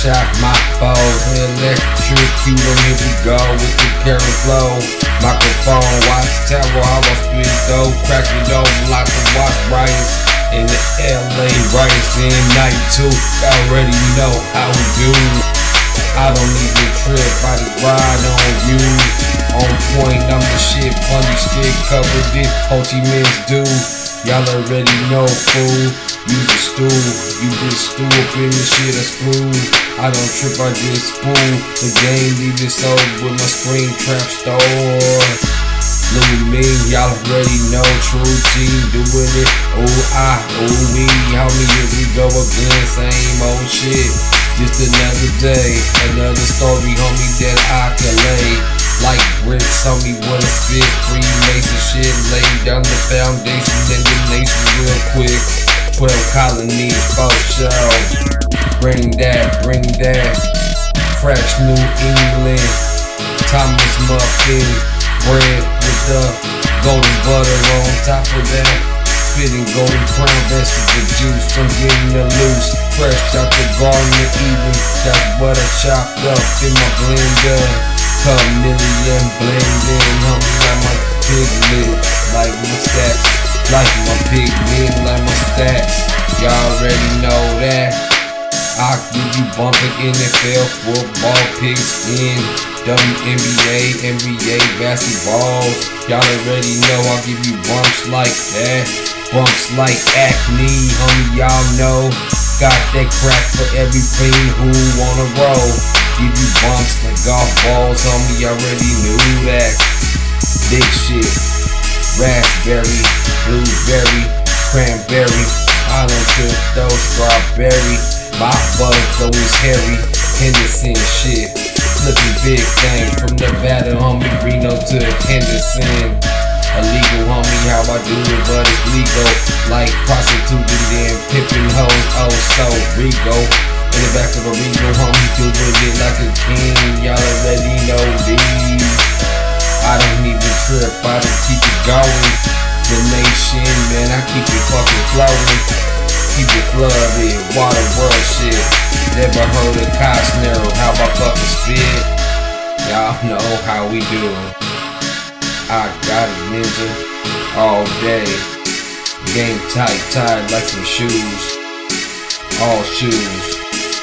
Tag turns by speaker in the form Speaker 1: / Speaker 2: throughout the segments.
Speaker 1: shock my foes, electrocute them, here we go with the current flow. Microphone, watch tower, how I spit though, crack it open like the watch riots in the LA riots in night 2. Already know how we do. I don't even trip, I just ride on you. On point, I'm the shit, punny stick, covered it, Ho-Chi Minh's do. Y'all already know, fool. Use a stool, you just stew up in the shit I screw. I don't trip, I just spool. The game leave it so with my spring trap store. Lil me, y'all already know, true team doing it. We, homie, here we go again, same old shit. Just another day, another story, homie, that I can lay. Like bricks, homie, wanna spit Freemason shit. Lay down the foundation in the nation real quick. 12 colonies, for sure. Bring that. Fresh New England, Thomas muffin, bread with the golden butter on top of that. Spitting golden crown vegetable juice, I'm getting it loose. Fresh out the garden of Eden, that's what I chopped up in my blender. Chameleon blending, homie, like my piglet, like my stats, like my piglet, like my stats. Y'all already know that. I give you bumps like NFL, football, pigskin, WNBA, NBA, basketballs. Y'all already know I'll give you bumps like that. Bumps like acne, homie, y'all know. Got that crack for every fiend who wanna roll. Give you bumps like golf balls, homie, already knew that. Big shit, raspberry, blueberry, cranberry. I don't trip those, strawberry. My butt's always hairy, Henderson shit. Flipping big things from Nevada, homie, Reno to Henderson. Illegal, homie, how I do it, but it's legal. Like prostituting and pimping hoes, oh so Rico. In the back of a Rico, homie, doing it like a king. Y'all already know these. I don't even trip, I just keep it going. The nation, man, I keep it fucking flowing. Keep it flooded, water world shit. Never heard of Costner, how I fucking spit. Y'all know how we do. I got it, ninja, all day. Game tight, tied like some shoes. All shoes.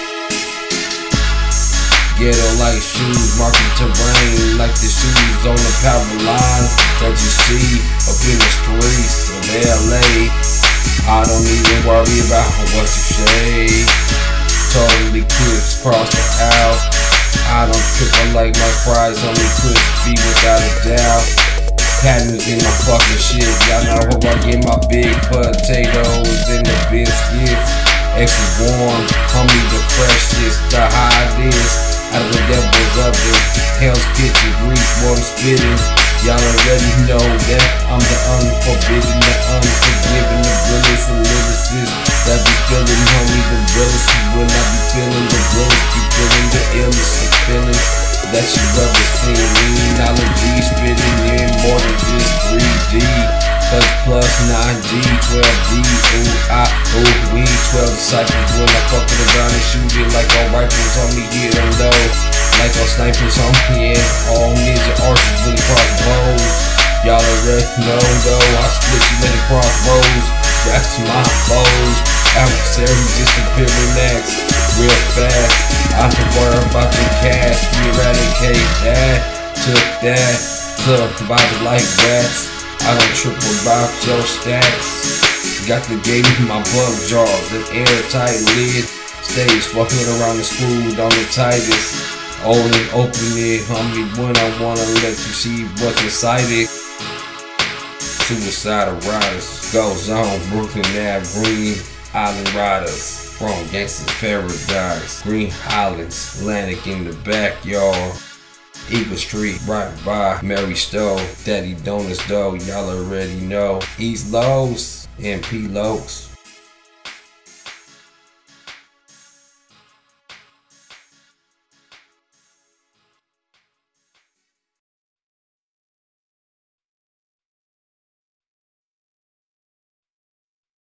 Speaker 1: Ghetto like shoes, marking terrain like the shoes on the power lines that you see up in the streets of LA. I don't even worry about what you say. Totally crisscross the aisle. I don't trip, I like my fries only crispy without a doubt. Patterns in my fucking shit, y'all know how I get my big potatoes and the biscuits. Extra warm, homie, the freshest, the hottest. Out of the devil's oven, Hell's Kitchen, grease, water spitting. Y'all already know that I'm the unforbidden, the unforgiven, the realest and lyricist that be feeling, homie, the realest. Will I be feeling the realest? Be feeling the illest, the feeling that you ever seen. Meanology spitting in more than just 3D. Plus 9D, 12D, we 12 disciples when I fucking around and shoot it like all rifles on me, hit them low. Like all snipers on me and all ninja archers with crossbows. Y'all already know though, I split you like crossbows. That's my foes, adversary disappearing next, real fast. I don't worry about your cash, we eradicate that. Took that, took bodies like rats. I don't trip about your stats. Got the gate in my bug jar, the airtight lid. Stays fucking around the spoon on the tightest. Only open it, homie, when I wanna let you see what's inside it. Suicidal riders goes on Brooklyn Ave, Green Island riders from Gangsta's Paradise. Green Highlands, Atlantic in the backyard. Eagle Street, right by Mary Stowe. Daddy Donuts though, y'all already know. East Lowe's and P. Lokes.